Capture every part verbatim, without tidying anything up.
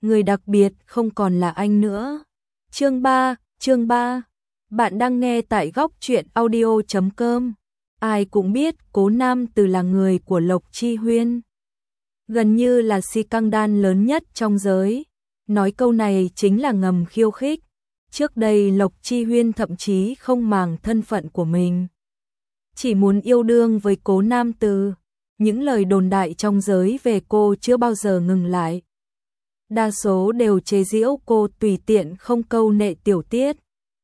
người đặc biệt không còn là anh nữa. Chương ba, chương ba. Bạn đang nghe tại góc truyện audio chấm com. Ai cũng biết Cố Nam Từ là người của Lộc Chi Huyên. Gần như là si căng đan lớn nhất trong giới. Nói câu này chính là ngầm khiêu khích. Trước đây Lộc Chi Huyên thậm chí không màng thân phận của mình, chỉ muốn yêu đương với Cố Nam Từ. Những lời đồn đại trong giới về cô chưa bao giờ ngừng lại. Đa số đều chế giễu cô tùy tiện không câu nệ tiểu tiết.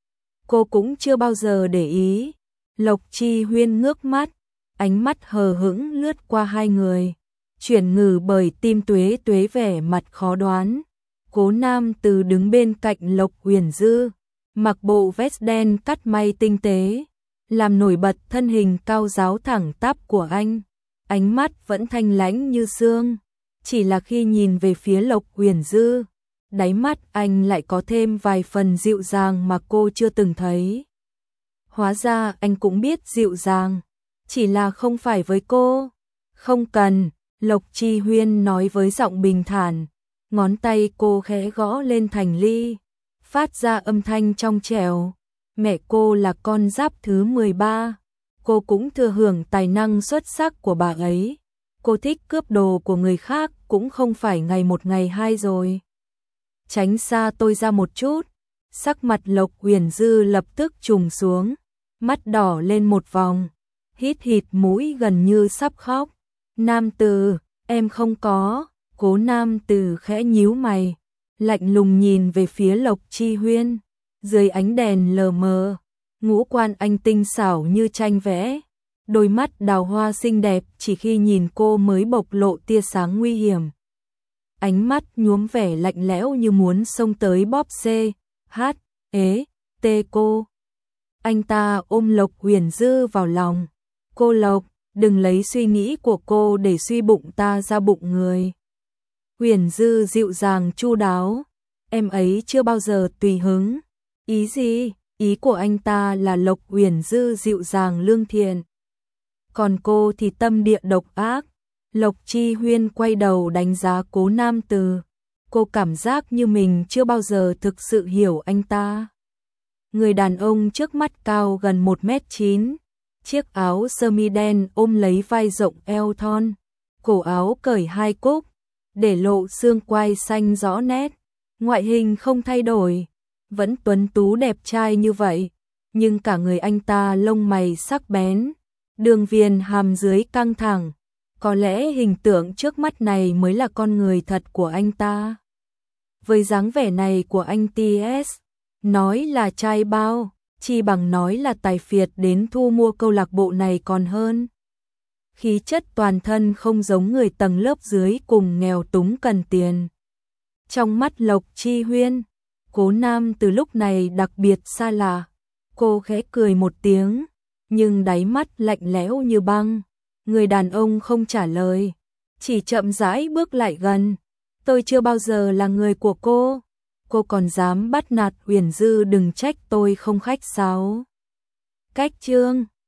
Cô cũng chưa bao giờ để ý. Lộc Chi Huyên ngước mắt, ánh mắt hờ hững lướt qua hai người, chuyển ngừ bởi tim tuế tuế vẻ mặt khó đoán. Cố Nam Từ đứng bên cạnh Lộc Huyền Dư, mặc bộ vest đen cắt may tinh tế, làm nổi bật thân hình cao ráo thẳng tắp của anh. Ánh mắt vẫn thanh lãnh như xương, chỉ là khi nhìn về phía Lộc Huyền Dư, đáy mắt anh lại có thêm vài phần dịu dàng mà cô chưa từng thấy. Hóa ra anh cũng biết dịu dàng, chỉ là không phải với cô. Không cần, Lộc Chi Huyên nói với giọng bình thản, ngón tay cô khẽ gõ lên thành ly, phát ra âm thanh trong trẻo. Mẹ cô là con giáp thứ mười ba, cô cũng thừa hưởng tài năng xuất sắc của bà ấy. Cô thích cướp đồ của người khác cũng không phải ngày một ngày hai rồi. Tránh xa tôi ra một chút. Sắc mặt Lộc Huyền Dư lập tức trùng xuống, mắt đỏ lên một vòng, hít hít mũi gần như sắp khóc. Nam Từ, em không có. Cố Nam Từ khẽ nhíu mày, lạnh lùng nhìn về phía Lộc Chi Huyên. Dưới ánh đèn lờ mờ, ngũ quan anh tinh xảo như tranh vẽ, đôi mắt đào hoa xinh đẹp chỉ khi nhìn cô mới bộc lộ tia sáng nguy hiểm. Ánh mắt nhuốm vẻ lạnh lẽo như muốn xông tới bóp xê, hát, ế, tê cô. Anh ta ôm Lộc Huyền Dư vào lòng. Cô Lộc, đừng lấy suy nghĩ của cô để suy bụng ta ra bụng người. Huyền Dư dịu dàng chu đáo, em ấy chưa bao giờ tùy hứng. Ý gì? Ý của anh ta là Lộc Huyền Dư dịu dàng lương thiện, còn cô thì tâm địa độc ác. Lộc Chi Huyên quay đầu đánh giá Cố Nam Từ. Cô cảm giác như mình chưa bao giờ thực sự hiểu anh ta. Người đàn ông trước mắt cao gần một mét chín, chiếc áo sơ mi đen ôm lấy vai rộng eo thon, cổ áo cởi hai cúc, để lộ xương quai xanh rõ nét. Ngoại hình không thay đổi, vẫn tuấn tú đẹp trai như vậy, nhưng cả người anh ta lông mày sắc bén, đường viền hàm dưới căng thẳng. Có lẽ hình tượng trước mắt này mới là con người thật của anh ta. Với dáng vẻ này của anh tê ét, nói là trai bao, chi bằng nói là tài phiệt đến thu mua câu lạc bộ này còn hơn. Khí chất toàn thân không giống người tầng lớp dưới cùng nghèo túng cần tiền. Trong mắt Lộc Chi Huyên, Cố Nam Từ lúc này đặc biệt xa lạ. Cô khẽ cười một tiếng, nhưng đáy mắt lạnh lẽo như băng. Người đàn ông không trả lời, chỉ chậm rãi bước lại gần. Tôi chưa bao giờ là người của cô. Cô còn dám bắt nạt Huyền Dư, đừng trách tôi không khách sáo. Cách chương